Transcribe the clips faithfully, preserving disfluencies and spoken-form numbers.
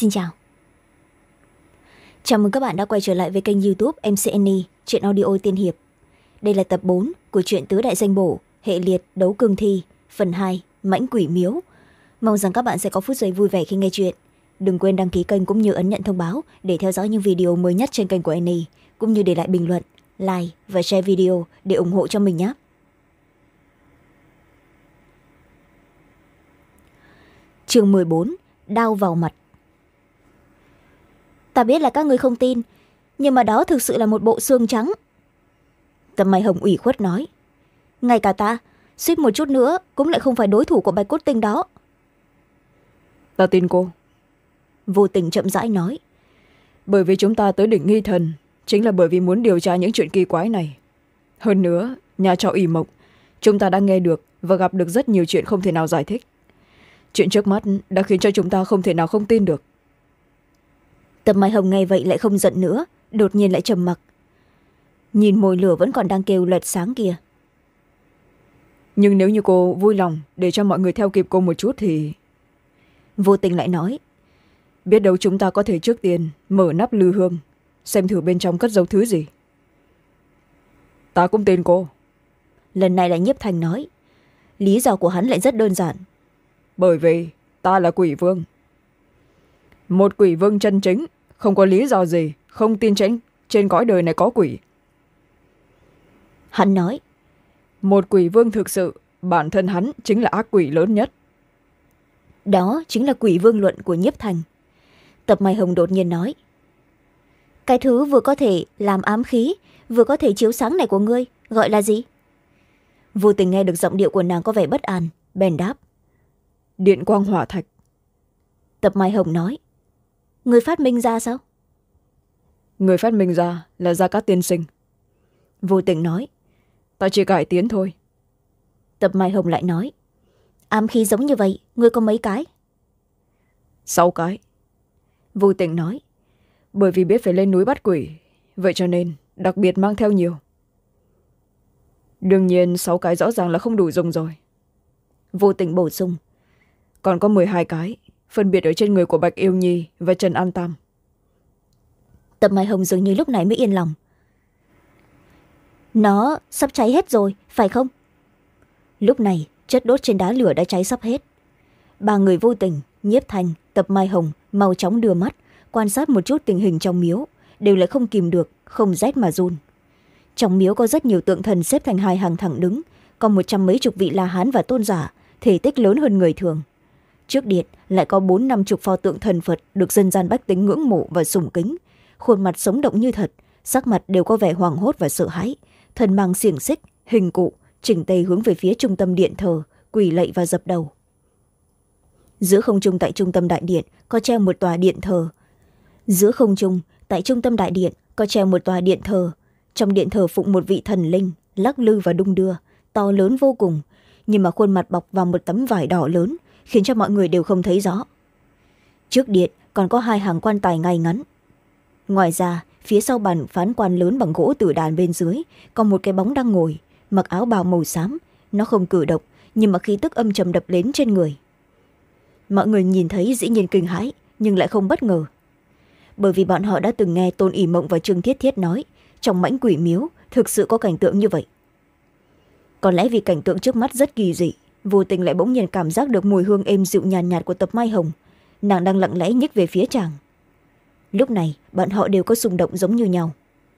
Xin chào. Chào mừng các bạn đã quay trở lại với kênh YouTube em xê en e Truyện Audio Tiên Hiệp. Đây là tập bốn của truyện Tứ Đại Danh Bổ, hệ liệt Đấu Cương Thi, phần hai, Mãnh Quỷ Miếu. Mong rằng các bạn sẽ có phút giây vui vẻ khi nghe chuyện. Đừng quên đăng ký kênh cũng như ấn nhận thông báo để theo dõi những video mới nhất trên kênh của Annie, cũng như để lại bình luận, like và share video để ủng hộ cho mình nhé. Chương mười bốn, Đao vào mặt. Ta biết là các người không tin, nhưng mà đó thực sự là một bộ xương trắng. Tâm Mai Hồng ủy khuất nói. Ngay cả ta, suýt một chút nữa cũng lại không phải đối thủ của Bạch Cốt Tinh đó. Ta tin cô. Vô Tình chậm rãi nói. Bởi vì chúng ta tới đỉnh Nghi Thần chính là bởi vì muốn điều tra những chuyện kỳ quái này. Hơn nữa, nhà trọ ỷ mộng, chúng ta đã nghe được và gặp được rất nhiều chuyện không thể nào giải thích. Chuyện trước mắt đã khiến cho chúng ta không thể nào không tin được. Tâm Mai Hồng nghe vậy lại không giận nữa, đột nhiên lại trầm mặc. Nhìn mồi lửa vẫn còn đang kêu lật sáng kia. Nhưng nếu như cô vui lòng để cho mọi người theo kịp cô một chút thì... Vô Tình lại nói. Biết đâu chúng ta có thể trước tiên mở nắp lư hương, xem thử bên trong cất giấu thứ gì. Ta cũng tin cô. Lần này là Nhiếp Thành nói. Lý do của hắn lại rất đơn giản. Bởi vì ta là quỷ vương. Một quỷ vương chân chính, không có lý do gì không tin trên, trên cõi đời này có quỷ. Hắn nói. Một quỷ vương thực sự, bản thân hắn chính là ác quỷ lớn nhất. Đó chính là quỷ vương luận của Nhiếp Thành. Tập Mai Hồng đột nhiên nói. Cái thứ vừa có thể làm ám khí, vừa có thể chiếu sáng này của ngươi, gọi là gì? Vô Tình nghe được giọng điệu của nàng có vẻ bất an, bèn đáp. Điện quang hỏa thạch. Tập Mai Hồng nói. Người phát minh ra sao? Người phát minh ra là Gia Cát tiên sinh. Vô Tình nói. Ta chỉ cải tiến thôi. Tập Mai Hồng lại nói. Ám khí giống như vậy, ngươi có mấy cái? Sáu cái. Vô Tình nói. Bởi vì biết phải lên núi bắt quỷ, vậy cho nên đặc biệt mang theo nhiều. Đương nhiên sáu cái rõ ràng là không đủ dùng rồi. Vô Tình bổ sung. Còn có mười hai cái, phân biệt ở trên người của Bạch Yêu Nhi và Trần An Tam. Tập Mai Hồng dường như lúc này mới yên lòng. Nó sắp cháy hết rồi, phải không? Lúc này, chất đốt trên đá lửa đã cháy sắp hết. Ba người Vô Tình, Nhiếp Thành, Tập Mai Hồng mau chóng đưa mắt, quan sát một chút tình hình trong miếu, đều lại không kìm được, không rét mà run. Trong miếu có rất nhiều tượng thần xếp thành hai hàng thẳng đứng, có một trăm mấy chục vị La Hán và tôn giả, thể tích lớn hơn người thường. Trước điện lại có bốn năm chục pho tượng thần Phật được dân gian bách tính ngưỡng mộ và sùng kính, khuôn mặt sống động như thật, sắc mặt đều có vẻ hoảng hốt và sợ hãi, thân mang xiềng xích, hình cụ, chỉnh tề hướng về phía trung tâm điện thờ, quỳ lạy và dập đầu. Giữa không trung tại trung tâm đại điện có treo một tòa điện thờ. Giữa không trung tại trung tâm đại điện có treo một tòa điện thờ. Trong điện thờ phụng một vị thần linh, lắc lư và đung đưa, to lớn vô cùng, nhưng mà khuôn mặt bọc vào một tấm vải đỏ lớn, khiến cho mọi người đều không thấy rõ. Trước điện còn có hai hàng quan tài ngay ngắn. Ngoài ra, phía sau bàn phán quan lớn bằng gỗ tử đàn bên dưới có một cái bóng đang ngồi, mặc áo bào màu xám. Nó không cử động, nhưng mà khí tức âm trầm đập đến trên người. Mọi người nhìn thấy dĩ nhiên kinh hãi, nhưng lại không bất ngờ. Bởi vì bọn họ đã từng nghe Tôn ỷ Mộng và Trương Thiết Thiết nói, trong Mãnh Quỷ Miếu thực sự có cảnh tượng như vậy. Có lẽ vì cảnh tượng trước mắt rất kỳ dị, Vô Tình lại bỗng nhiên cảm giác được mùi hương êm dịu nhàn nhạt, nhạt của Tập Mai Hồng. Nàng đang lặng lẽ nhích về phía chàng. Lúc này bọn họ đều có xung động giống như nhau.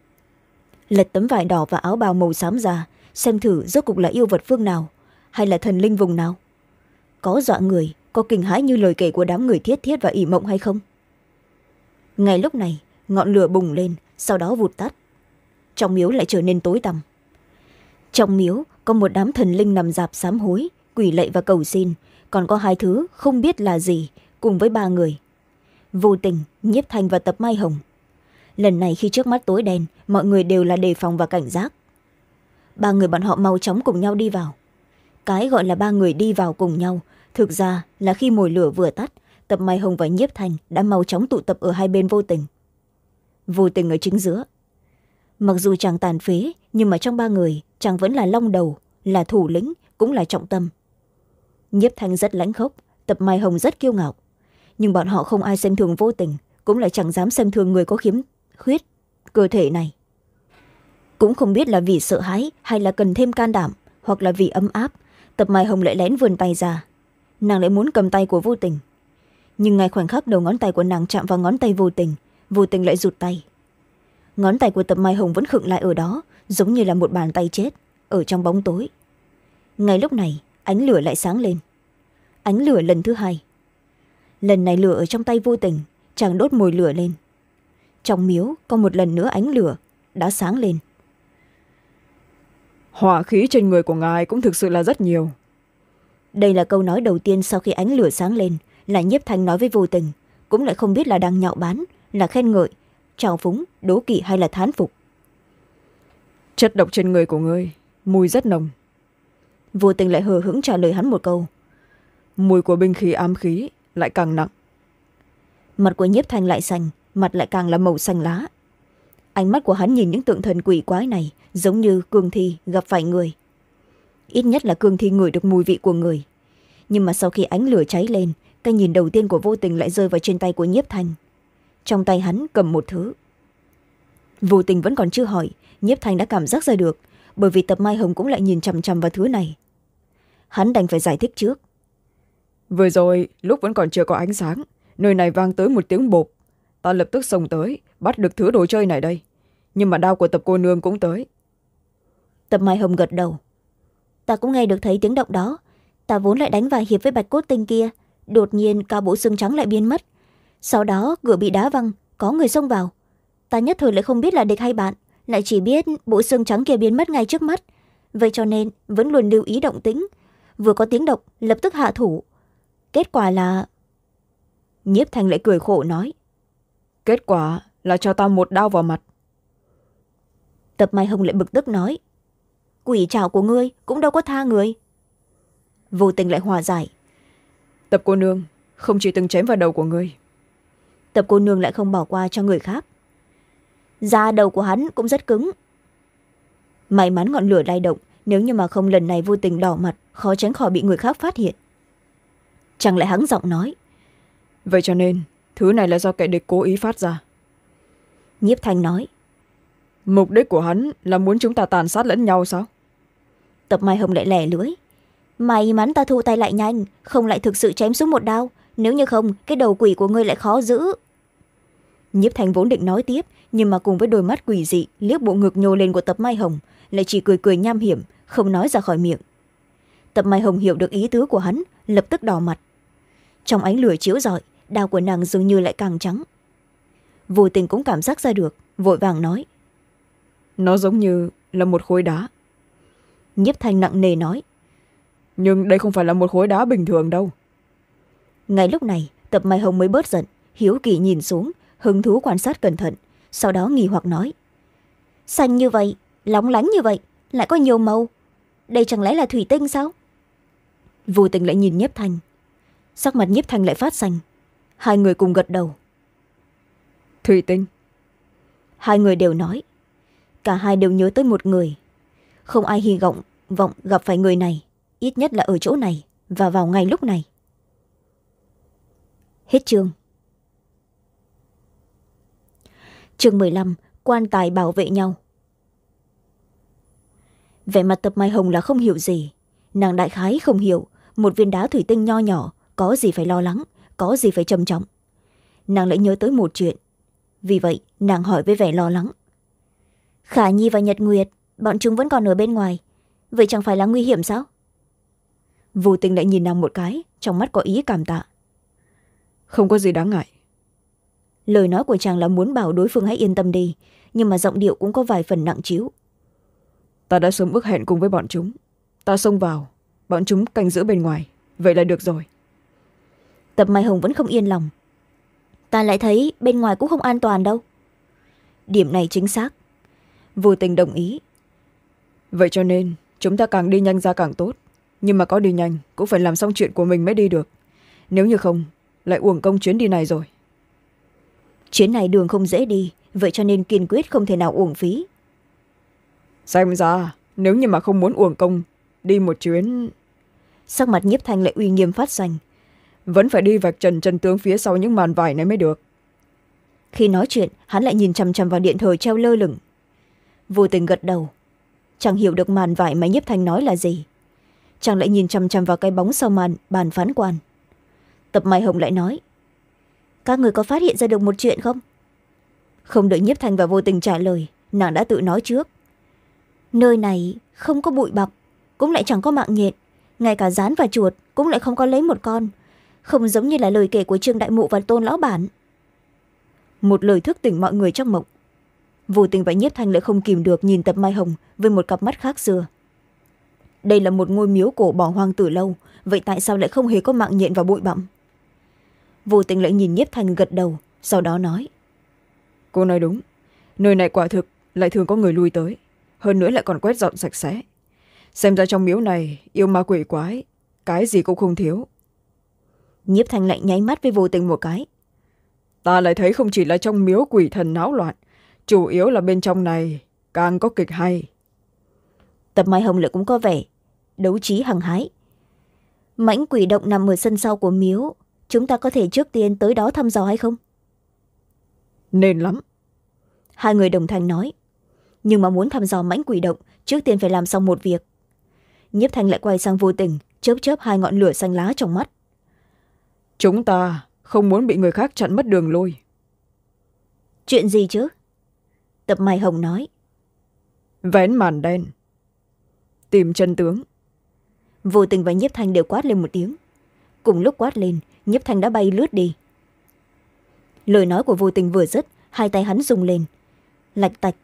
Lật tấm vải đỏ và áo bào màu xám ra, xem thử rốt cục là yêu vật phương nào, hay là thần linh vùng nào. Có dọa người, có kinh hãi như lời kể của đám người Thiết Thiết và ỷ Mộng hay không? Ngay lúc này ngọn lửa bùng lên, sau đó vụt tắt. Trong miếu lại trở nên tối tăm. Trong miếu có một đám thần linh nằm rạp sám hối, quỳ lạy và cầu xin, còn có hai thứ không biết là gì, cùng với ba người. Vô Tình, Nhiếp Thành và Tập Mai Hồng. Lần này khi trước mắt tối đen, mọi người đều là đề phòng và cảnh giác. Ba người bọn họ mau chóng cùng nhau đi vào. Cái gọi là ba người đi vào cùng nhau, thực ra là khi mồi lửa vừa tắt, Tập Mai Hồng và Nhiếp Thành đã mau chóng tụ tập ở hai bên Vô Tình. Vô Tình ở chính giữa. Mặc dù chàng tàn phế, nhưng mà trong ba người, chàng vẫn là long đầu, là thủ lĩnh, cũng là trọng tâm. Nhiếp Thành rất lãnh khốc, Tập Mai Hồng rất kiêu ngạo. nhưng bọn họ không ai xem thường Vô Tình, cũng lại chẳng dám xem thường người có khiếm khuyết cơ thể này. Cũng không biết là vì sợ hãi hay là cần thêm can đảm, hoặc là vì ấm áp, Tập Mai Hồng lại lén vươn tay ra. Nàng lại muốn cầm tay của Vô Tình, nhưng ngay khoảnh khắc đầu ngón tay của nàng chạm vào ngón tay Vô Tình, Vô Tình lại rụt tay. Ngón tay của Tập Mai Hồng vẫn khựng lại ở đó, giống như là một bàn tay chết ở trong bóng tối. Ngay lúc này ánh lửa lại sáng lên. Ánh lửa lần thứ hai. Lần này lửa ở trong tay Vô Tình chàng đốt mồi lửa lên. Trong miếu có một lần nữa ánh lửa đã sáng lên. Hỏa khí trên người của ngài cũng thực sự là rất nhiều. Đây là câu nói đầu tiên sau khi ánh lửa sáng lên, là Nhiếp Thanh nói với Vô Tình, cũng lại không biết là đang nhạo báng, là khen ngợi, trào phúng, đố kỵ hay là thán phục. Chất độc trên người của ngươi mùi rất nồng. Vô Tình lại hờ hững trả lời hắn một câu. Mùi của binh khí ám khí lại càng nặng. Mặt của Nhiếp Thanh lại xanh, mặt lại càng là màu xanh lá. Ánh mắt của hắn nhìn những tượng thần quỷ quái này giống như cương thi gặp phải người. Ít nhất là cương thi ngửi được mùi vị của người. Nhưng mà sau khi ánh lửa cháy lên, cái nhìn đầu tiên của Vô Tình lại rơi vào trên tay của Nhiếp Thanh. Trong tay hắn cầm một thứ. Vô Tình vẫn còn chưa hỏi, Nhiếp Thanh đã cảm giác ra được, bởi vì Tập Mai Hồng cũng lại nhìn chằm chằm vào thứ này. Hắn đành phải giải thích trước. Vừa rồi lúc vẫn còn chưa có ánh sáng, nơi này vang tới một tiếng bộp. Ta lập tức xông tới bắt được thứ đồ chơi này đây, nhưng mà đao của Tập cô nương cũng tới. Tập Mai Hồng gật đầu. Ta cũng nghe được thấy tiếng động đó. Ta vốn lại đánh vài hiệp với Bạch Cốt Tinh kia, đột nhiên cả bộ xương trắng lại biến mất. Sau đó cửa bị đá văng, có người xông vào. Ta nhất thời lại không biết là địch hay bạn, lại chỉ biết bộ xương trắng kia biến mất ngay trước mắt. Vậy cho nên vẫn luôn lưu ý động tĩnh, vừa có tiếng động lập tức hạ thủ. Kết quả là... Nhiếp Thanh lại cười khổ nói. Kết quả là cho ta một đao vào mặt. Tập Mai Hồng lại bực tức nói. Quỷ trảo của ngươi cũng đâu có tha người. Vô Tình lại hòa giải. Tập cô nương không chỉ từng chém vào đầu của ngươi. Tập cô nương lại không bỏ qua cho người khác. Da đầu của hắn cũng rất cứng. May mắn ngọn lửa lay động, nếu như mà không lần này Vô Tình đỏ mặt, khó tránh khỏi bị người khác phát hiện. Chàng lại hắng giọng nói. Vậy cho nên thứ này là do kẻ địch cố ý phát ra. Nhiếp Thanh nói. Mục đích của hắn là muốn chúng ta tàn sát lẫn nhau sao? Tập Mai Hồng lại lẻ lưỡi. May mắn ta thu tay lại nhanh, không lại thực sự chém xuống một đao. Nếu như không, cái đầu quỷ của ngươi lại khó giữ. Nhiếp Thanh vốn định nói tiếp, nhưng mà cùng với đôi mắt quỷ dị liếc bộ ngực nhô lên của Tập Mai Hồng, lại chỉ cười cười nham hiểm, không nói ra khỏi miệng. Tập Mai Hồng hiểu được ý tứ của hắn, lập tức đỏ mặt. Trong ánh lửa chiếu rọi, đao của nàng dường như lại càng trắng. Vô Tình cũng cảm giác ra được, vội vàng nói. Nó giống như là một khối đá. Nhiếp Thanh nặng nề nói. Nhưng đây không phải là một khối đá bình thường đâu. Ngay lúc này Tập Mai Hồng mới bớt giận, hiếu kỳ nhìn xuống, hứng thú quan sát cẩn thận, sau đó nghi hoặc nói. Xanh như vậy, lóng lánh như vậy, lại có nhiều màu. Đây chẳng lẽ là thủy tinh sao? Vô Tình lại nhìn Nhiếp Thanh. Sắc mặt Nhiếp Thanh lại phát xanh. Hai người cùng gật đầu. Thủy tinh. Hai người đều nói. Cả hai đều nhớ tới một người. Không ai hy vọng vọng gặp phải người này, ít nhất là ở chỗ này và vào ngay lúc này. Hết chương. Chương mười lăm. Quan tài bảo vệ nhau. Vẻ mặt Tập Mai Hồng là không hiểu gì. Nàng đại khái không hiểu, một viên đá thủy tinh nho nhỏ có gì phải lo lắng, có gì phải trầm trọng. Nàng lại nhớ tới một chuyện, vì vậy nàng hỏi với vẻ lo lắng. Khả Nhi và Nhật Nguyệt, bọn chúng vẫn còn ở bên ngoài, vậy chẳng phải là nguy hiểm sao? Vô Tình lại nhìn nàng một cái, trong mắt có ý cảm tạ. Không có gì đáng ngại. Lời nói của chàng là muốn bảo đối phương hãy yên tâm đi, nhưng mà giọng điệu cũng có vài phần nặng trĩu. Ta đã sớm ước hẹn cùng với bọn chúng. Ta xông vào, bọn chúng canh giữ bên ngoài, vậy là được rồi. Tập Mai Hồng vẫn không yên lòng. Ta lại thấy bên ngoài cũng không an toàn đâu. Điểm này chính xác. Vô Tình đồng ý. Vậy cho nên chúng ta càng đi nhanh ra càng tốt, nhưng mà có đi nhanh cũng phải làm xong chuyện của mình mới đi được. Nếu như không, lại uổng công chuyến đi này rồi. Chuyến này đường không dễ đi, vậy cho nên kiên quyết không thể nào uổng phí. Xem ra nếu như mà không muốn uổng công đi một chuyến. Sắc mặt Nhiếp Thanh lại uy nghiêm phát xanh. vẫn phải đi vạch trần chân tướng phía sau những màn vải này mới được. Khi nói chuyện hắn lại nhìn chằm chằm vào điện thờ treo lơ lửng. Vô tình gật đầu. Chẳng hiểu được màn vải mà Nhiếp Thanh nói là gì. Chàng lại nhìn chằm chằm vào cái bóng sau màn bàn phán quan. Tập Mai Hồng lại nói, các người có phát hiện ra được một chuyện không? Không đợi Nhiếp Thanh và Vô Tình trả lời, nàng đã tự nói trước. Nơi này không có bụi bặm, cũng lại chẳng có mạng nhện, ngay cả rán và chuột cũng lại không có lấy một con, không giống như là lời kể của Trương Đại Mụ và Tôn Lão Bản. Một lời thức tỉnh mọi người trong mộng. Vô Tình và Nhiếp Thanh lại không kìm được nhìn Tập Mai Hồng với một cặp mắt khác xưa. Đây là một ngôi miếu cổ bỏ hoang từ lâu, vậy tại sao lại không hề có mạng nhện và bụi bặm? Vô Tình lại nhìn Nhiếp Thanh gật đầu, sau đó nói, cô nói đúng, nơi này quả thực lại thường có người lui tới, hơn nữa lại còn quét dọn sạch sẽ. Xem ra trong miếu này yêu ma quỷ quái, cái gì cũng không thiếu. Nhiếp Thanh lại nháy mắt với Vô Tình một cái. Ta lại thấy không chỉ là trong miếu quỷ thần náo loạn, chủ yếu là bên trong này càng có kịch hay. Tập Mai Hồng lại cũng có vẻ đấu trí hăng hái. Mãnh quỷ động nằm ở sân sau của miếu, chúng ta có thể trước tiên tới đó thăm dò hay không? Nên lắm. Hai người đồng thanh nói. Nhưng mà muốn thăm dò mãnh quỷ động, trước tiên phải làm xong một việc. Nhiếp Thanh lại quay sang Vô Tình, chớp chớp hai ngọn lửa xanh lá trong mắt. Chúng ta không muốn bị người khác chặn mất đường lui. Chuyện gì chứ? Tập Mai Hồng nói. Vén màn đen, tìm chân tướng. Vô Tình và Nhiếp Thanh đều quát lên một tiếng. Cùng lúc quát lên, Nhiếp Thanh đã bay lướt đi. Lời nói của Vô Tình vừa dứt, hai tay hắn rung lên. Lạch tạch.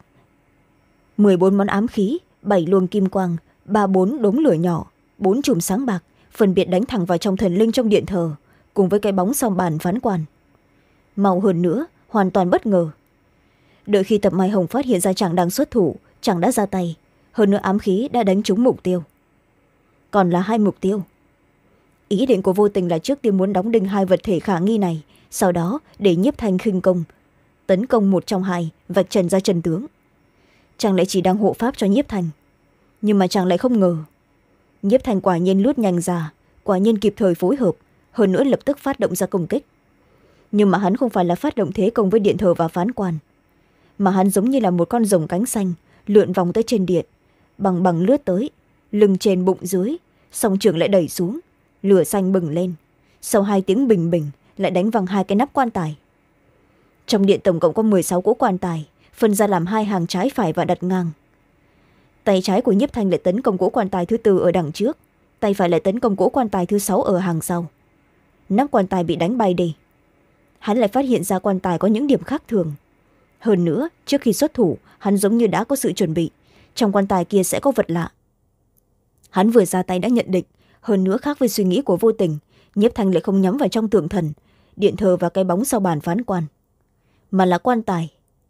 mười bốn món ám khí, bảy luồng kim quang, ba bốn đốm lửa nhỏ, bốn chùm sáng bạc, phân biệt đánh thẳng vào trong thần linh trong điện thờ, cùng với cái bóng sau bàn phán quan. Mau hơn nữa, hoàn toàn bất ngờ. Đợi khi Tập Mai Hồng phát hiện ra chàng đang xuất thủ, chàng đã ra tay, hơn nữa ám khí đã đánh trúng mục tiêu. Còn là hai mục tiêu. Ý định của Vô Tình là trước tiên muốn đóng đinh hai vật thể khả nghi này, sau đó để Nhiếp Thanh khinh công, tấn công một trong hai, vạch trần ra chân tướng. Chàng lại chỉ đang hộ pháp cho Nhiếp Thanh, nhưng mà chàng lại không ngờ Nhiếp Thanh quả nhiên lướt nhanh ra, quả nhiên kịp thời phối hợp, hơn nữa lập tức phát động ra công kích. Nhưng mà hắn không phải là phát động thế công với điện thờ và phán quan, mà hắn giống như là một con rồng cánh xanh lượn vòng tới trên điện, bằng bằng lướt tới, lưng trên bụng dưới, song trường lại đẩy xuống, lửa xanh bừng lên, sau hai tiếng bình bình lại đánh văng hai cái nắp quan tài. Trong điện tổng cộng có mười sáu cỗ quan tài, phân ra làm hai hàng trái phải và đặt ngang. Tay trái của Nhiếp Thanh lại tấn công cỗ quan tài thứ tư ở đằng trước, tay phải lại tấn công cỗ quan tài thứ sáu ở hàng sau. Nắp quan tài bị đánh bay đi. Hắn lại phát hiện ra quan tài có những điểm khác thường. Hơn nữa, trước khi xuất thủ, hắn giống như đã có sự chuẩn bị, trong quan tài kia sẽ có vật lạ. Hắn vừa ra tay đã nhận định, hơn nữa khác với suy nghĩ của Vô Tình, Nhiếp Thanh lại không nhắm vào trong tượng thần, điện thờ và cái bóng sau bàn phán quan, mà là quan tài.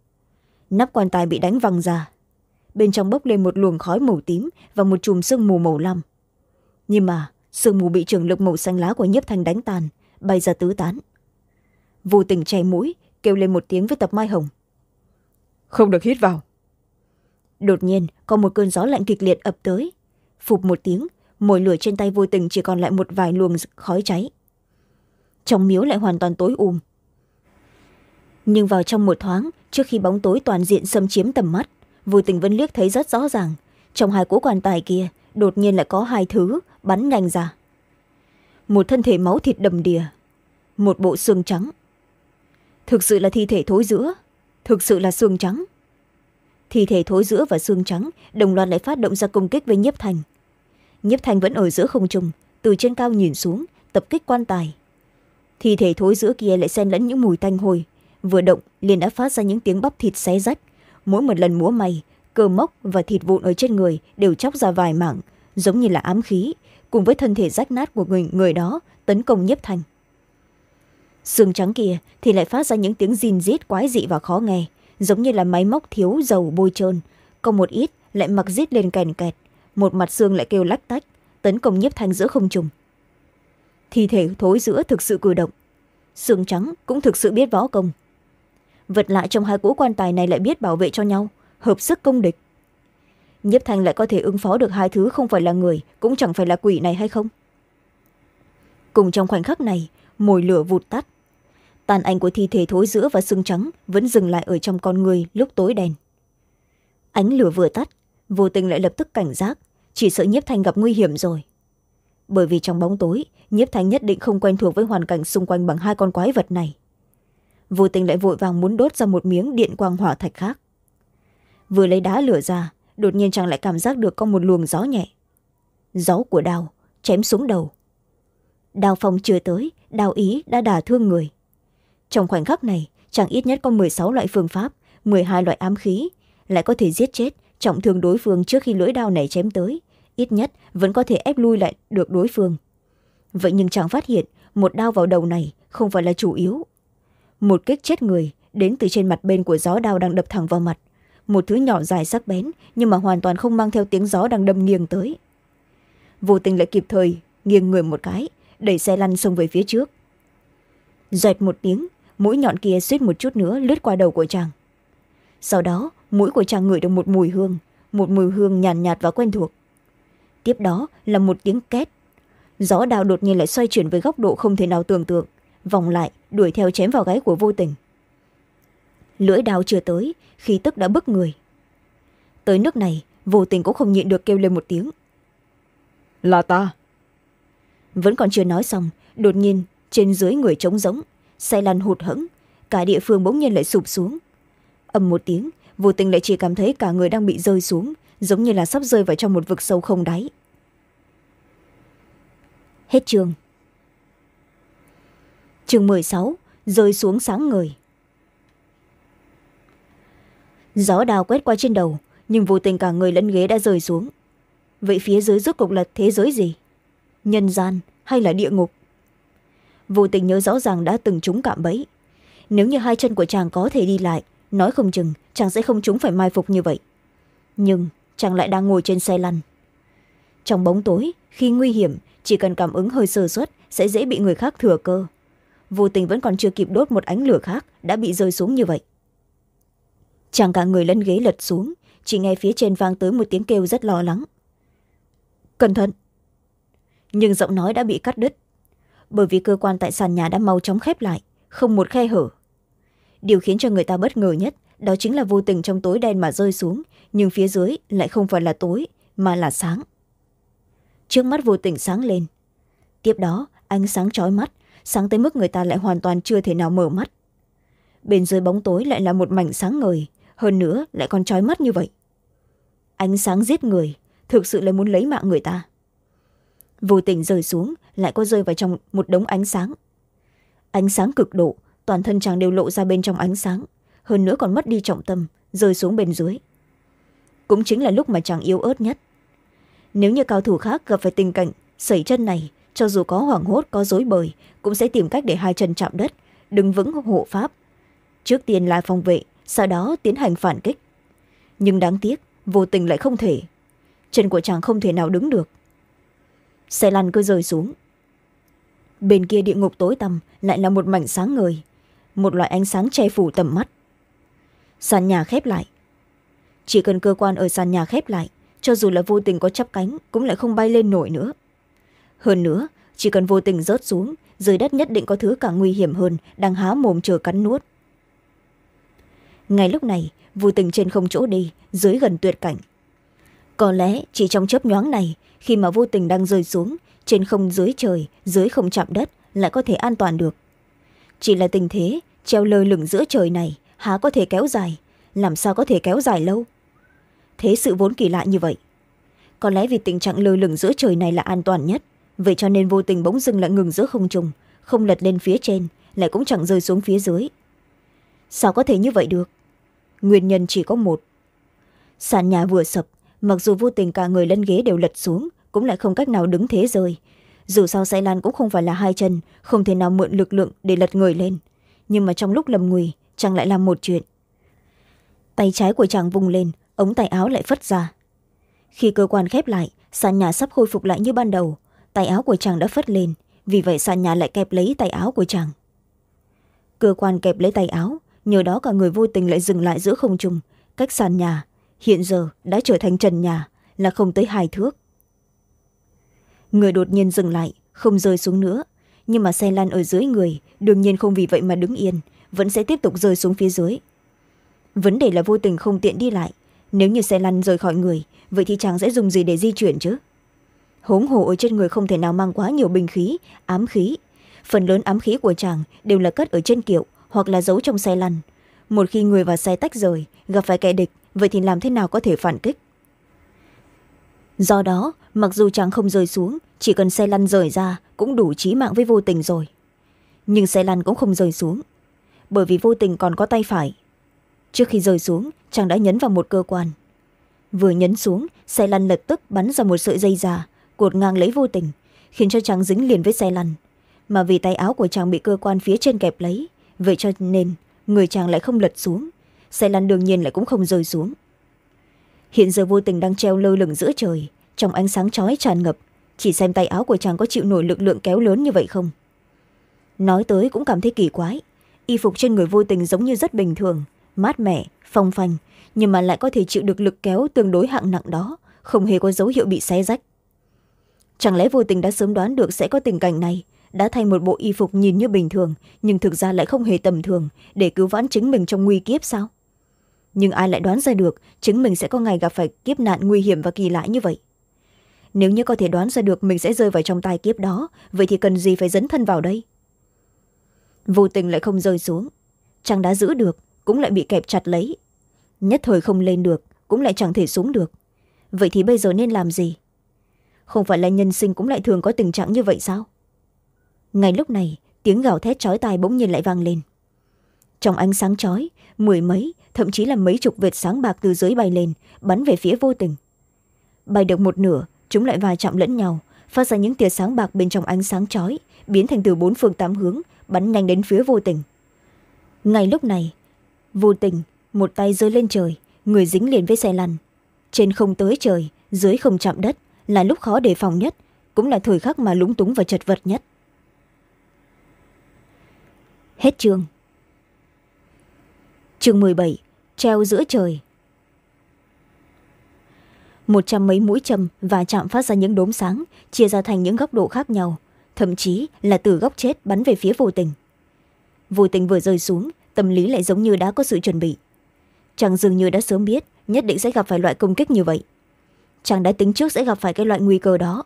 Nắp quan tài bị đánh văng ra, bên trong bốc lên một luồng khói màu tím và một chùm sương mù màu lam. Nhưng mà sương mù bị trường lực màu xanh lá của Nhiếp Thanh đánh tàn, bay ra tứ tán. Vô Tình che mũi, kêu lên một tiếng với Tập Mai Hồng. Không được hít vào. Đột nhiên có một cơn gió lạnh kịch liệt ập tới, phụp một tiếng, mồi lửa trên tay Vô Tình chỉ còn lại một vài luồng khói cháy. Trong miếu lại hoàn toàn tối um. Nhưng vào trong một thoáng, trước khi bóng tối toàn diện xâm chiếm tầm mắt, Vô Tình vẫn liếc thấy rất rõ ràng, trong hai cỗ quan tài kia đột nhiên lại có hai thứ bắn nhanh ra. Một thân thể máu thịt đầm đìa, một bộ xương trắng. Thực sự là thi thể thối rữa, thực sự là xương trắng. Thi thể thối rữa và xương trắng đồng loạt lại phát động ra công kích với Nhiếp Thanh. Nhiếp Thanh vẫn ở giữa không trung, từ trên cao nhìn xuống, tập kích quan tài. Thi thể thối rữa kia lại xen lẫn những mùi tanh hôi, vừa động liền đã phát ra những tiếng bắp thịt xé rách. Mỗi một lần múa may, cơ mốc và thịt vụn ở trên người đều chóc ra vài mảng, giống như là ám khí, cùng với thân thể rách nát của người, người đó tấn công Nhiếp Thanh. Xương trắng kia thì lại phát ra những tiếng rin rít quái dị và khó nghe, giống như là máy móc thiếu dầu bôi trơn, có một ít lại mặc rít lên kèn kẹt, một mặt xương lại kêu lách tách, tấn công Nhiếp Thanh giữa không trung. Thi thể thối rữa thực sự cử động, xương trắng cũng thực sự biết võ công. Vật lạ trong hai cỗ quan tài này lại biết bảo vệ cho nhau, hợp sức công địch. Nhiếp Thanh lại có thể ứng phó được hai thứ không phải là người, cũng chẳng phải là quỷ này hay không? Cùng trong khoảnh khắc này, mồi lửa vụt tắt. Tàn ảnh của thi thể thối rữa và xương trắng vẫn dừng lại ở trong con người lúc tối đen. Ánh lửa vừa tắt, Vô Tình lại lập tức cảnh giác, chỉ sợ Nhiếp Thanh gặp nguy hiểm rồi. Bởi vì trong bóng tối, Nhiếp Thanh nhất định không quen thuộc với hoàn cảnh xung quanh bằng hai con quái vật này. Vô Tình lại vội vàng muốn đốt ra một miếng điện quang hỏa thạch khác. Vừa lấy đá lửa ra, đột nhiên chàng lại cảm giác được có một luồng gió nhẹ. Gió của đao chém xuống đầu. Đao phong chưa tới, đao ý đã đả thương người. Trong khoảnh khắc này, chàng ít nhất có m ộ ư ơ i sáu loại phương pháp, m ộ ư ơ i hai loại ám khí, lại có thể giết chết, trọng thương đối phương trước khi lưỡi đao này chém tới. Ít nhất vẫn có thể ép lui lại được đối phương. Vậy nhưng chàng phát hiện một đao vào đầu này không phải là chủ yếu. Một kích chết người đến từ trên mặt bên của gió đao đang đập thẳng vào mặt. Một thứ nhỏ dài sắc bén nhưng mà hoàn toàn không mang theo tiếng gió đang đâm nghiêng tới. Vô Tình lại kịp thời nghiêng người một cái, đẩy xe lăn xông về phía trước. Doẹt một tiếng, mũi nhọn kia suýt một chút nữa lướt qua đầu của chàng. Sau đó mũi của chàng ngửi được một mùi hương, một mùi hương nhàn nhạt, nhạt và quen thuộc. Tiếp đó là một tiếng két. Gió đao đột nhiên lại xoay chuyển với góc độ không thể nào tưởng tượng, vòng lại đuổi theo chém vào gáy của Vô Tình. Lưỡi đao chưa tới, khí tức đã bức người. Tới nước này, Vô Tình cũng không nhịn được kêu lên một tiếng. Là ta. Vẫn còn chưa nói xong, đột nhiên trên dưới người trống rỗng, xe lăn hụt hẫng, cả địa phương bỗng nhiên lại sụp xuống. Ầm một tiếng, Vô Tình lại chỉ cảm thấy cả người đang bị rơi xuống, giống như là sắp rơi vào trong một vực sâu không đáy. Hết chương. Chương mười sáu, rơi xuống sáng người. Gió đào quét qua trên đầu, nhưng Vô Tình cả người lẫn ghế đã rơi xuống. Vậy phía dưới rốt cục là thế giới gì? Nhân gian hay là địa ngục? Vô Tình nhớ rõ ràng đã từng trúng cạm bẫy. Nếu như hai chân của chàng có thể đi lại, nói không chừng chàng sẽ không trúng phải mai phục như vậy. Nhưng chàng lại đang ngồi trên xe lăn. Trong bóng tối, khi nguy hiểm, chỉ cần cảm ứng hơi sơ suất sẽ dễ bị người khác thừa cơ. Vô Tình vẫn còn chưa kịp đốt một ánh lửa khác đã bị rơi xuống như vậy. Chàng cả người lẫn ghế lật xuống, chỉ nghe phía trên vang tới một tiếng kêu rất lo lắng. Cẩn thận! Nhưng giọng nói đã bị cắt đứt, bởi vì cơ quan tại sàn nhà đã mau chóng khép lại, không một khe hở. Điều khiến cho người ta bất ngờ nhất đó chính là Vô Tình trong tối đen mà rơi xuống, nhưng phía dưới lại không phải là tối mà là sáng. Trước mắt Vô Tình sáng lên, tiếp đó ánh sáng chói mắt, sáng tới mức người ta lại hoàn toàn chưa thể nào mở mắt. Bên dưới bóng tối lại là một mảnh sáng ngời, hơn nữa lại còn chói mắt như vậy. Ánh sáng giết người, thực sự là muốn lấy mạng người ta. Vô Tình rơi xuống, lại có rơi vào trong một đống ánh sáng. Ánh sáng cực độ, toàn thân chàng đều lộ ra bên trong ánh sáng, hơn nữa còn mất đi trọng tâm, rơi xuống bên dưới. Cũng chính là lúc mà chàng yếu ớt nhất. Nếu như cao thủ khác gặp phải tình cảnh sẩy chân này, cho dù có hoảng hốt, có rối bời, cũng sẽ tìm cách để hai chân chạm đất, đứng vững hộ pháp. Trước tiên là phòng vệ, sau đó tiến hành phản kích. Nhưng đáng tiếc, Vô Tình lại không thể. Chân của chàng không thể nào đứng được. Xe lăn cứ rơi xuống. Bên kia địa ngục tối tăm lại là một mảnh sáng ngời, một loại ánh sáng che phủ tầm mắt. Sàn nhà khép lại. Chỉ cần cơ quan ở sàn nhà khép lại, cho dù là Vô Tình có chắp cánh cũng lại không bay lên nổi nữa. Hơn nữa, chỉ cần Vô Tình rớt xuống, dưới đất nhất định có thứ càng nguy hiểm hơn đang há mồm chờ cắn nuốt. Ngay lúc này, Vô Tình trên không chỗ đi, dưới gần tuyệt cảnh. Có lẽ chỉ trong chớp nhoáng này, khi mà Vô Tình đang rơi xuống, trên không dưới trời, dưới không chạm đất, lại có thể an toàn được. Chỉ là tình thế treo lơ lửng giữa trời này há có thể kéo dài, làm sao có thể kéo dài lâu. Thế sự vốn kỳ lạ như vậy. Có lẽ vì tình trạng lơ lửng giữa trời này là an toàn nhất, vậy cho nên Vô Tình bỗng dưng lại ngừng giữa không trung, không lật lên phía trên, lại cũng chẳng rơi xuống phía dưới. Sao có thể như vậy được? Nguyên nhân chỉ có một. Sàn nhà vừa sập, mặc dù Vô Tình cả người lẫn ghế đều lật xuống, cũng lại không cách nào đứng thế rơi. Dù sao xe lan cũng không phải là hai chân, không thể nào mượn lực lượng để lật người lên. Nhưng mà trong lúc lầm nguy, chàng lại làm một chuyện. Tay trái của chàng vung lên, ống tay áo lại phất ra. Khi cơ quan khép lại, sàn nhà sắp khôi phục lại như ban đầu, tay áo của chàng đã phất lên, vì vậy sàn nhà lại kẹp lấy tay áo của chàng. Cơ quan kẹp lấy tay áo, nhờ đó cả người Vô Tình lại dừng lại giữa không trung, cách sàn nhà hiện giờ đã trở thành trần nhà, là không tới hai thước. Người đột nhiên dừng lại, không rơi xuống nữa, nhưng mà xe lăn ở dưới người đương nhiên không vì vậy mà đứng yên, vẫn sẽ tiếp tục rơi xuống phía dưới. Vấn đề là Vô Tình không tiện đi lại, nếu như xe lăn rời khỏi người vậy thì chàng sẽ dùng gì để di chuyển chứ? Huống hồ ở trên người không thể nào mang quá nhiều binh khí, ám khí. Phần lớn ám khí của chàng đều là cất ở trên kiệu hoặc là giấu trong xe lăn. Một khi người và xe tách rời, gặp phải kẻ địch, vậy thì làm thế nào có thể phản kích? Do đó, mặc dù chàng không rơi xuống, chỉ cần xe lăn rời ra cũng đủ chí mạng với Vô Tình rồi. Nhưng xe lăn cũng không rơi xuống, bởi vì Vô Tình còn có tay phải. Trước khi rơi xuống, chàng đã nhấn vào một cơ quan. Vừa nhấn xuống, xe lăn lập tức bắn ra một sợi dây già, cột ngang lấy Vô Tình, khiến cho chàng dính liền với xe lăn. Mà vì tay áo của chàng bị cơ quan phía trên kẹp lấy, vậy cho nên người chàng lại không lật xuống, xe lăn đương nhiên lại cũng không rơi xuống. Hiện giờ Vô Tình đang treo lơ lửng giữa trời, trong ánh sáng chói tràn ngập, chỉ xem tay áo của chàng có chịu nổi lực lượng kéo lớn như vậy không. Nói tới cũng cảm thấy kỳ quái, y phục trên người Vô Tình giống như rất bình thường, mát mẻ, phong phanh, nhưng mà lại có thể chịu được lực kéo tương đối hạng nặng đó, không hề có dấu hiệu bị xé rách. Chẳng lẽ Vô Tình đã sớm đoán được sẽ có tình cảnh này, đã thay một bộ y phục nhìn như bình thường nhưng thực ra lại không hề tầm thường để cứu vãn chính mình trong nguy kiếp sao? Nhưng ai lại đoán ra được chính mình sẽ có ngày gặp phải kiếp nạn nguy hiểm và kỳ lạ như vậy? Nếu như có thể đoán ra được mình sẽ rơi vào trong tai kiếp đó, vậy thì cần gì phải dấn thân vào đây? Vô Tình lại không rơi xuống, chàng đã giữ được cũng lại bị kẹp chặt lấy, nhất thời không lên được cũng lại chẳng thể xuống được. Vậy thì bây giờ nên làm gì? Không phải là nhân sinh cũng lại thường có tình trạng như vậy sao? Ngay lúc này, tiếng gào thét chói tai bỗng nhiên lại vang lên. Trong ánh sáng chói, mười mấy, thậm chí là mấy chục vệt sáng bạc từ dưới bay lên, bắn về phía Vô Tình. Bay được một nửa, chúng lại va chạm lẫn nhau, phát ra những tia sáng bạc bên trong ánh sáng chói, biến thành từ bốn phương tám hướng, bắn nhanh đến phía Vô Tình. Ngay lúc này, Vô Tình một tay giơ lên trời, người dính liền với xe lăn. Trên không tới trời, dưới không chạm đất, là lúc khó đề phòng nhất, cũng là thời khắc mà lúng túng và chật vật nhất. Hết chương. Chương mười bảy, treo giữa trời. Một trăm mấy mũi châm và chạm phát ra những đốm sáng, chia ra thành những góc độ khác nhau, thậm chí là từ góc chết bắn về phía Vô Tình. Vô Tình vừa rơi xuống, tâm lý lại giống như đã có sự chuẩn bị. Chàng dường như đã sớm biết nhất định sẽ gặp phải loại công kích như vậy. Chàng đã tính trước sẽ gặp phải cái loại nguy cơ đó.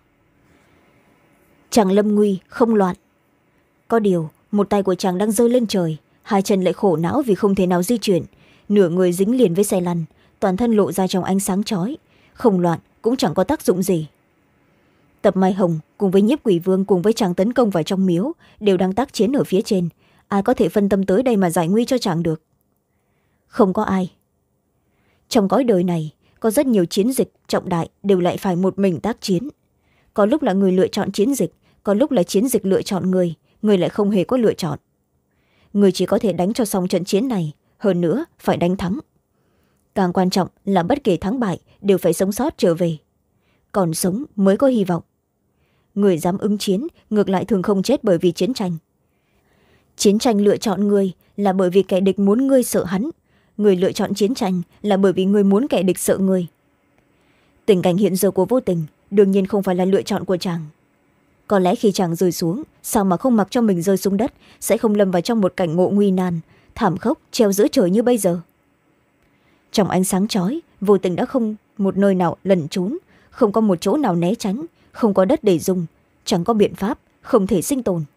Chàng lâm nguy không loạn. Có điều, một tay của chàng đang giơ lên trời, hai chân lại khổ não vì không thể nào di chuyển, nửa người dính liền với xe lăn, toàn thân lộ ra trong ánh sáng chói, không loạn cũng chẳng có tác dụng gì. Tập Mai Hồng cùng với Nhiếp Quỷ Vương cùng với chàng tấn công vào trong miếu đều đang tác chiến ở phía trên, ai có thể phân tâm tới đây mà giải nguy cho chàng được? Không có ai. Trong cõi đời này có rất nhiều chiến dịch trọng đại đều lại phải một mình tác chiến. Có lúc là người lựa chọn chiến dịch, có lúc là chiến dịch lựa chọn người, người lại không hề có lựa chọn. Người chỉ có thể đánh cho xong trận chiến này, hơn nữa phải đánh thắng. Càng quan trọng là bất kể thắng bại đều phải sống sót trở về. Còn sống mới có hy vọng. Người dám ứng chiến ngược lại thường không chết bởi vì chiến tranh. Chiến tranh lựa chọn người là bởi vì kẻ địch muốn ngươi sợ hắn. Người lựa chọn chiến tranh là bởi vì người muốn kẻ địch sợ người. Tình cảnh hiện giờ của Vô Tình đương nhiên không phải là lựa chọn của chàng. Có lẽ khi chàng rơi xuống, sao mà không mặc cho mình rơi xuống đất, sẽ không lâm vào trong một cảnh ngộ nguy nan, thảm khốc treo giữa trời như bây giờ. Trong ánh sáng chói, Vô Tình đã không một nơi nào lẩn trốn, không có một chỗ nào né tránh, không có đất để dùng, chẳng có biện pháp, không thể sinh tồn.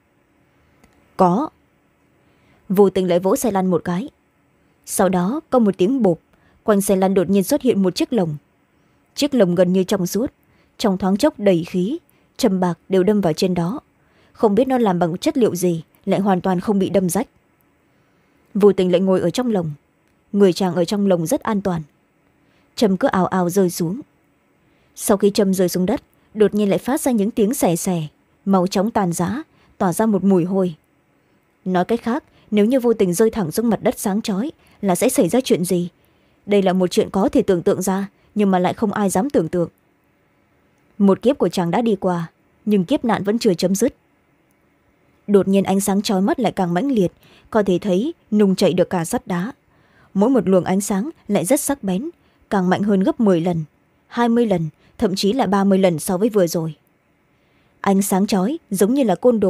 Có. Vô Tình lại vỗ xe lăn một cái. Sau đó có một tiếng bộp, quanh xe lăn đột nhiên xuất hiện một chiếc lồng. Chiếc lồng gần như trong suốt, trong thoáng chốc đầy khí, trầm bạc đều đâm vào trên đó. Không biết nó làm bằng chất liệu gì, lại hoàn toàn không bị đâm rách. Vô Tình lại ngồi ở trong lồng. Người chàng ở trong lồng rất an toàn. Trầm cứ ào ào rơi xuống. Sau khi trầm rơi xuống đất, đột nhiên lại phát ra những tiếng xè xè, máu chóng tàn rã, tỏa ra một mùi hôi. Nói cách khác, nếu như Vô Tình rơi thẳng xuống mặt đất sáng chói là sẽ xảy ra chuyện gì? Đây là một chuyện có thể tưởng tượng ra, nhưng mà lại không ai dám tưởng tượng. Một kiếp của chàng đã đi qua, nhưng kiếp nạn vẫn chưa chấm dứt. Đột nhiên ánh sáng chói mắt lại càng mãnh liệt, có thể thấy nung chảy được cả sắt đá. Mỗi một luồng ánh sáng lại rất sắc bén, càng mạnh hơn gấp mười lần, hai mươi lần, thậm chí là ba mươi lần so với vừa rồi. Ánh sáng chói giống như là côn đồ,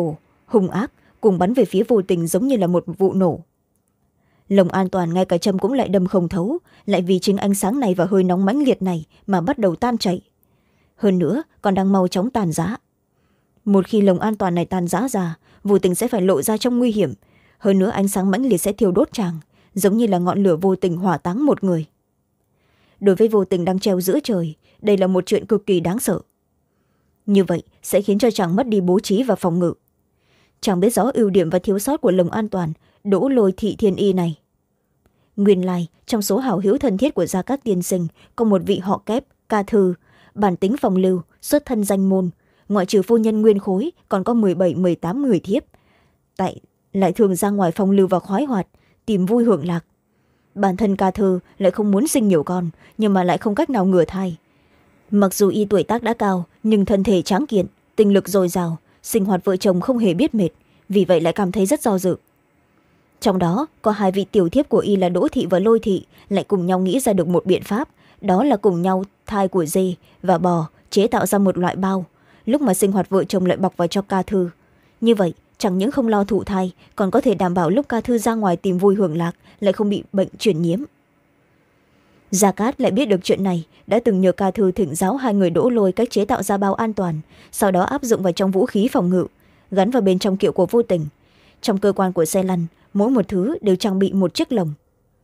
hung ác cùng bắn về phía Vô Tình giống như là một vụ nổ. Lồng an toàn ngay cả châm cũng lại đâm không thấu, lại vì chính ánh sáng này và hơi nóng mãnh liệt này mà bắt đầu tan chảy, hơn nữa còn đang mau chóng tàn rã. Một khi lồng an toàn này tan rã ra, Vô Tình sẽ phải lộ ra trong nguy hiểm, hơn nữa ánh sáng mãnh liệt sẽ thiêu đốt chàng, giống như là ngọn lửa vô tình hỏa táng một người. Đối với Vô Tình đang treo giữa trời, đây là một chuyện cực kỳ đáng sợ. Như vậy sẽ khiến cho chàng mất đi bố trí và phòng ngự. Chàng biết rõ ưu điểm và thiếu sót của lồng an toàn Đỗ Lôi Thị Thiên Y này. Nguyên lai trong số hảo hữu thân thiết của Gia Cát tiên sinh có một vị họ Kép, Ca Thư, bản tính phong lưu, xuất thân danh môn, ngoại trừ phu nhân Nguyên Khối còn có mười bảy mười tám người thiếp, tại lại thường ra ngoài phong lưu và khoái hoạt, tìm vui hưởng lạc. Bản thân Ca Thư lại không muốn sinh nhiều con, nhưng mà lại không cách nào ngừa thai. Mặc dù y tuổi tác đã cao, nhưng thân thể tráng kiện, tinh lực dồi dào, sinh hoạt vợ chồng không hề biết mệt, vì vậy lại cảm thấy rất do dự. Trong đó có hai vị tiểu thiếp của y là Đỗ Thị và Lôi Thị lại cùng nhau nghĩ ra được một biện pháp, đó là cùng nhau thai của dê và bò chế tạo ra một loại bao, lúc mà sinh hoạt vợ chồng lại bọc vào cho Ca Thư. Như vậy chẳng những không lo thụ thai, còn có thể đảm bảo lúc Ca Thư ra ngoài tìm vui hưởng lạc lại không bị bệnh truyền nhiễm. Gia Cát lại biết được chuyện này, đã từng nhờ Ca Thư thỉnh giáo hai người Đỗ Lôi cách chế tạo ra bao an toàn, sau đó áp dụng vào trong vũ khí phòng ngự, gắn vào bên trong kiệu của Vô Tình. Trong cơ quan của xe lăn, mỗi một thứ đều trang bị một chiếc lồng.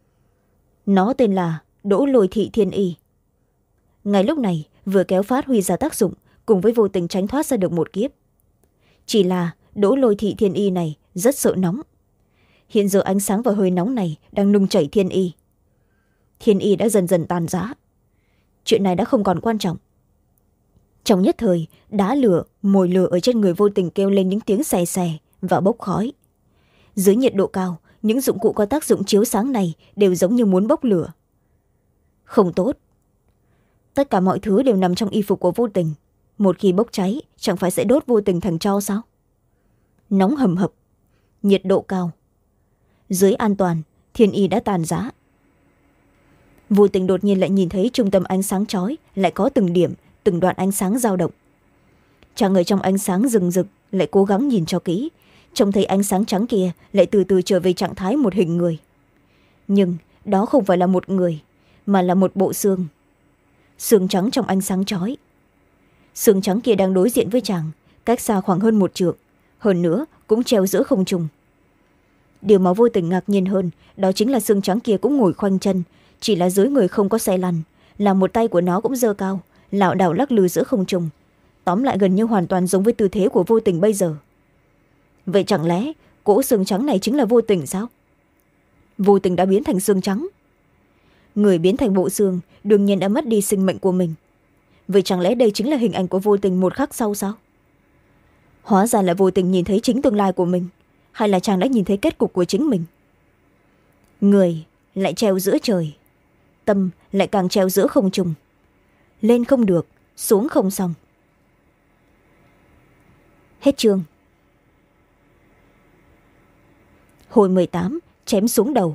Nó tên là Đỗ Lôi Thị Thiên Y. Ngay lúc này vừa kéo phát huy ra tác dụng, cùng với Vô Tình tránh thoát ra được một kiếp. Chỉ là Đỗ Lôi Thị Thiên Y này rất sợ nóng. Hiện giờ ánh sáng và hơi nóng này đang nung chảy Thiên Y. Thiên Y đã dần dần tàn rã. Chuyện này đã không còn quan trọng. Trong nhất thời, đá lửa, mồi lửa ở trên người Vô Tình kêu lên những tiếng xè xè và bốc khói. Dưới nhiệt độ cao, những dụng cụ có tác dụng chiếu sáng này đều giống như muốn bốc lửa. Không tốt. Tất cả mọi thứ đều nằm trong y phục của Vô Tình. Một khi bốc cháy, chẳng phải sẽ đốt Vô Tình thành tro sao? Nóng hầm hập, nhiệt độ cao. Dưới an toàn, Thiên Y đã tàn rã. Vô Tình đột nhiên lại nhìn thấy trung tâm ánh sáng chói lại có từng điểm, từng đoạn ánh sáng dao động. Chàng ở trong ánh sáng rừng rực lại cố gắng nhìn cho kỹ, trông thấy ánh sáng trắng kia lại từ từ trở về trạng thái một hình người. Nhưng đó không phải là một người, mà là một bộ xương. Xương trắng trong ánh sáng chói. Xương trắng kia đang đối diện với chàng, cách xa khoảng hơn một trượng, hơn nữa cũng treo giữa không trung. Điều mà Vô Tình ngạc nhiên hơn, đó chính là xương trắng kia cũng ngồi khoanh chân, chỉ là dưới người không có xe lăn, là một tay của nó cũng giơ cao, lảo đảo lắc lư giữa không trung. Tóm lại gần như hoàn toàn giống với tư thế của Vô Tình bây giờ. Vậy chẳng lẽ cỗ xương trắng này chính là Vô Tình sao? Vô Tình đã biến thành xương trắng. Người biến thành bộ xương đương nhiên đã mất đi sinh mệnh của mình. Vậy chẳng lẽ đây chính là hình ảnh của Vô Tình một khắc sau sao? Hóa ra là Vô Tình nhìn thấy chính tương lai của mình, hay là chàng đã nhìn thấy kết cục của chính mình? Người lại treo giữa trời, tâm lại càng treo giữa không trung. Lên không được, xuống không xong. Hết chương. Hồi mười tám, chém xuống đầu.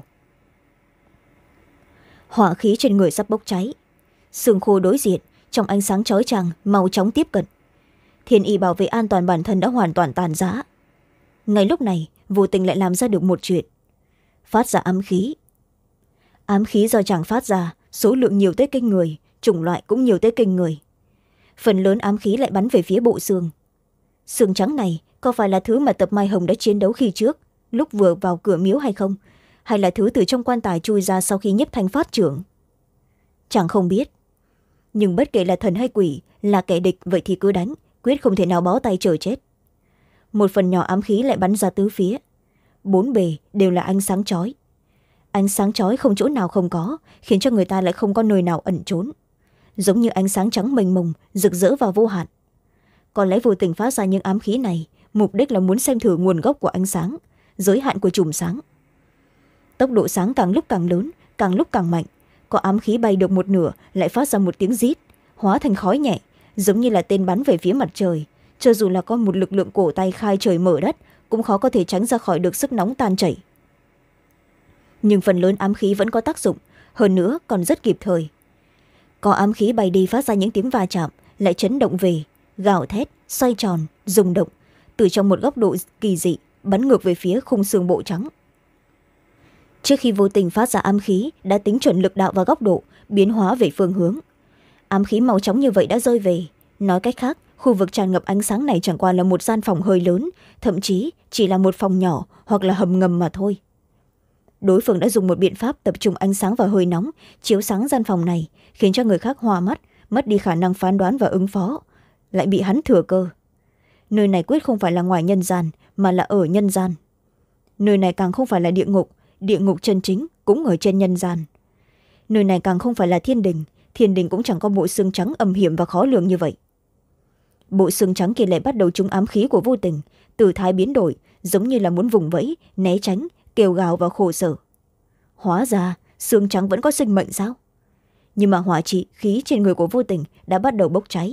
Hỏa khí trên người sắp bốc cháy. Xương khô đối diện, trong ánh sáng chói chang mau chóng tiếp cận. Thiên Y bảo vệ an toàn bản thân đã hoàn toàn tàn rã. Ngay lúc này, Vô Tình lại làm ra được một chuyện. Phát ra ám khí. Ám khí do chàng phát ra, số lượng nhiều tới kinh người, chủng loại cũng nhiều tới kinh người. Phần lớn ám khí lại bắn về phía bộ xương. Xương trắng này có phải là thứ mà Tập Mai Hồng đã chiến đấu khi trước, lúc vừa vào cửa miếu hay không? Hay là thứ từ trong quan tài chui ra sau khi Nhiếp Thanh phát trưởng? Chàng không biết. Nhưng bất kể là thần hay quỷ, là kẻ địch vậy thì cứ đánh, quyết không thể nào bó tay chờ chết. Một phần nhỏ ám khí lại bắn ra tứ phía. Bốn bề đều là ánh sáng chói. Ánh sáng chói không chỗ nào không có, khiến cho người ta lại không có nơi nào ẩn trốn. Giống như ánh sáng trắng mênh mông, rực rỡ và vô hạn. Có lẽ Vô Tình phát ra những ám khí này, mục đích là muốn xem thử nguồn gốc của ánh sáng, giới hạn của chùm sáng. Tốc độ sáng càng lúc càng lớn, càng lúc càng mạnh. Có ám khí bay được một nửa lại phát ra một tiếng rít, hóa thành khói nhẹ, giống như là tên bắn về phía mặt trời. Cho dù là có một lực lượng cổ tay khai trời mở đất, cũng khó có thể tránh ra khỏi được sức nóng tan chảy. Nhưng phần lớn ám khí vẫn có tác dụng, hơn nữa còn rất kịp thời. Có ám khí bay đi phát ra những tiếng va chạm, lại chấn động về, gào thét, xoay tròn, rung động, từ trong một góc độ kỳ dị bắn ngược về phía khung xương bộ trắng. Trước khi vô tình phát ra ám khí đã tính chuẩn lực đạo và góc độ, biến hóa về phương hướng. Ám khí màu chóng như vậy đã rơi về. Nói cách khác, khu vực tràn ngập ánh sáng này chẳng qua là một gian phòng hơi lớn, thậm chí chỉ là một phòng nhỏ hoặc là hầm ngầm mà thôi. Đối phương đã dùng một biện pháp tập trung ánh sáng và hơi nóng chiếu sáng gian phòng này, khiến cho người khác hoa mắt, mất đi khả năng phán đoán và ứng phó, lại bị hắn thừa cơ. Nơi này quyết không phải là ngoài nhân gian mà là ở nhân gian. Nơi này càng không phải là địa ngục, địa ngục chân chính cũng ở trên nhân gian. Nơi này càng không phải là thiên đình, thiên đình cũng chẳng có bộ xương trắng âm hiểm và khó lường như vậy. Bộ xương trắng kia lại bắt đầu trúng ám khí của vô tình, từ thái biến đổi, giống như là muốn vùng vẫy, né tránh, kêu gào và khổ sở. Hóa ra xương trắng vẫn có sinh mệnh sao? Nhưng mà hỏa trị khí trên người của vô tình đã bắt đầu bốc cháy.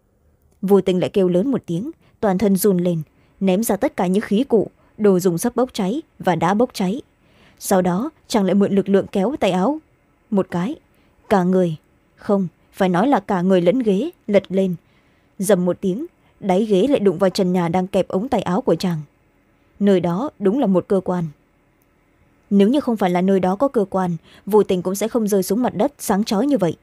Vô tình lại kêu lớn một tiếng, toàn thân run lên, ném ra tất cả những khí cụ, đồ dùng sắp bốc cháy và đã bốc cháy. Sau đó chàng lại mượn lực lượng kéo tay áo một cái, cả người, không, phải nói là cả người lẫn ghế lật lên. Dầm một tiếng, đáy ghế lại đụng vào trần nhà đang kẹp ống tay áo của chàng. Nơi đó đúng là một cơ quan. Nếu như không phải là nơi đó có cơ quan, vô tình cũng sẽ không rơi xuống mặt đất sáng chói như vậy.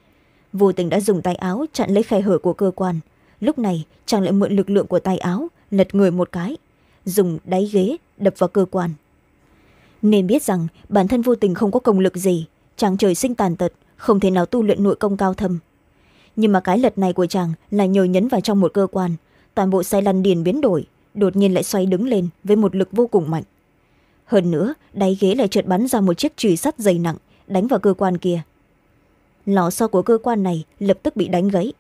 Vô tình đã dùng tay áo chặn lấy khe hở của cơ quan. Lúc này chàng lại mượn lực lượng của tay áo lật người một cái, dùng đáy ghế đập vào cơ quan. Nên biết rằng bản thân vô tình không có công lực gì, chàng trời sinh tàn tật, không thể nào tu luyện nội công cao thâm. Nhưng mà cái lật này của chàng là nhờ nhấn vào trong một cơ quan, toàn bộ xe lăn điền biến đổi, đột nhiên lại xoay đứng lên với một lực vô cùng mạnh. Hơn nữa, đáy ghế lại trượt bắn ra một chiếc chùy sắt dày nặng, đánh vào cơ quan kia. Lò xo của cơ quan này lập tức bị đánh gãy.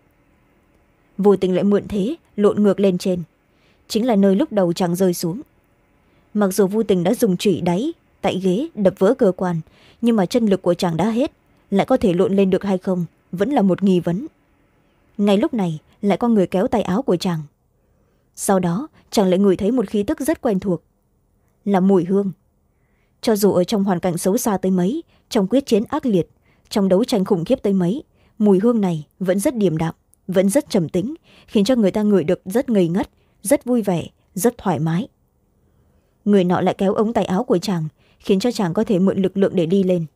Vô tình lại mượn thế, lộn ngược lên trên. Chính là nơi lúc đầu chàng rơi xuống. Mặc dù vô tình đã dùng chùy đáy tại ghế đập vỡ cơ quan, nhưng mà chân lực của chàng đã hết, lại có thể lộn lên được hay không vẫn là một nghi vấn. Ngay lúc này lại có người kéo tay áo của chàng. Sau đó chàng lại ngửi thấy một khí tức rất quen thuộc, là mùi hương. Cho dù ở trong hoàn cảnh xấu xa tới mấy, trong quyết chiến ác liệt, trong đấu tranh khủng khiếp tới mấy, mùi hương này vẫn rất điềm đạm, vẫn rất trầm tĩnh, khiến cho người ta ngửi được rất ngây ngất, rất vui vẻ, rất thoải mái. Người nọ lại kéo ống tay áo của chàng, khiến cho chàng có thể mượn lực lượng để đi lên.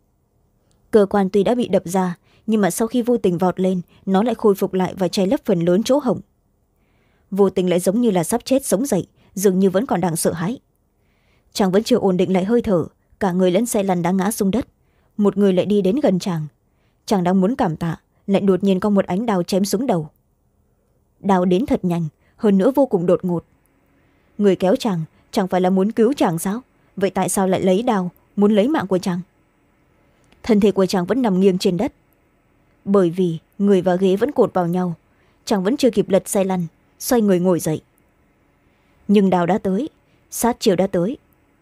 Cơ quan tuy đã bị đập ra, nhưng mà sau khi vô tình vọt lên, nó lại khôi phục lại và che lấp phần lớn chỗ hổng. Vô tình lại giống như là sắp chết sống dậy, dường như vẫn còn đang sợ hãi. Chàng vẫn chưa ổn định lại hơi thở, cả người lẫn xe lăn đã ngã xuống đất. Một người lại đi đến gần chàng. Chàng đang muốn cảm tạ, lại đột nhiên có một ánh đao chém xuống đầu. Đao đến thật nhanh, hơn nữa vô cùng đột ngột. Người kéo chàng chẳng phải là muốn cứu chàng sao? Vậy tại sao lại lấy đao, muốn lấy mạng của chàng? Thân thể của chàng vẫn nằm nghiêng trên đất. Bởi vì người và ghế vẫn cột vào nhau, chàng vẫn chưa kịp lật xe lăn, xoay người ngồi dậy. Nhưng đao đã tới, sát chiều đã tới.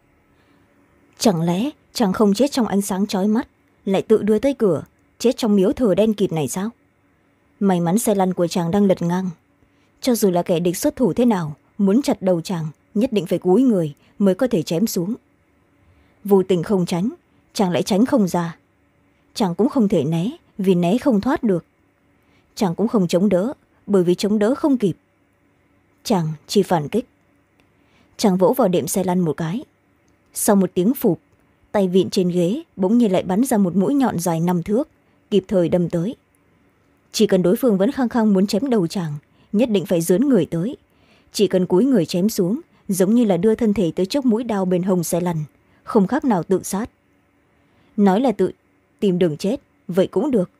Chẳng lẽ chàng không chết trong ánh sáng chói mắt, lại tự đưa tới cửa, chết trong miếu thờ đen kịt này sao? May mắn xe lăn của chàng đang lật ngang. Cho dù là kẻ địch xuất thủ thế nào, muốn chặt đầu chàng, nhất định phải cúi người mới có thể chém xuống. Vô tình không tránh, chàng lại tránh không ra. Chàng cũng không thể né, vì né không thoát được. Chàng cũng không chống đỡ, bởi vì chống đỡ không kịp. Chàng chỉ phản kích. Chàng vỗ vào đệm xe lăn một cái. Sau một tiếng phụp, tay vịn trên ghế bỗng nhiên lại bắn ra một mũi nhọn dài năm thước, kịp thời đâm tới. Chỉ cần đối phương vẫn khăng khăng muốn chém đầu chàng, nhất định phải dướn người tới. Chỉ cần cúi người chém xuống, giống như là đưa thân thể tới chốc mũi đao bên hông xe lăn, không khác nào tự sát. Nói là tự tìm đường chết, vậy cũng được.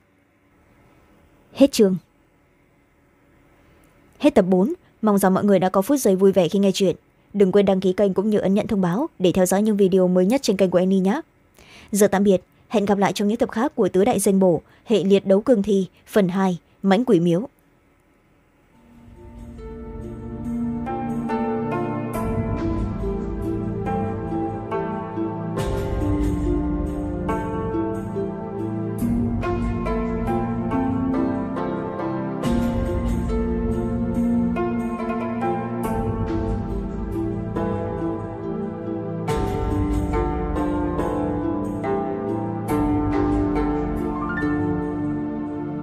Hết chương. Hết tập bốn. Mong rằng mọi người đã có phút giây vui vẻ khi nghe chuyện. Đừng quên đăng ký kênh cũng như ấn nhận thông báo để theo dõi những video mới nhất trên kênh của Annie nhé. Giờ tạm biệt, hẹn gặp lại trong những tập khác của Tứ Đại Danh Bổ, hệ liệt đấu cương thi, phần hai, Mãnh Quỷ Miếu.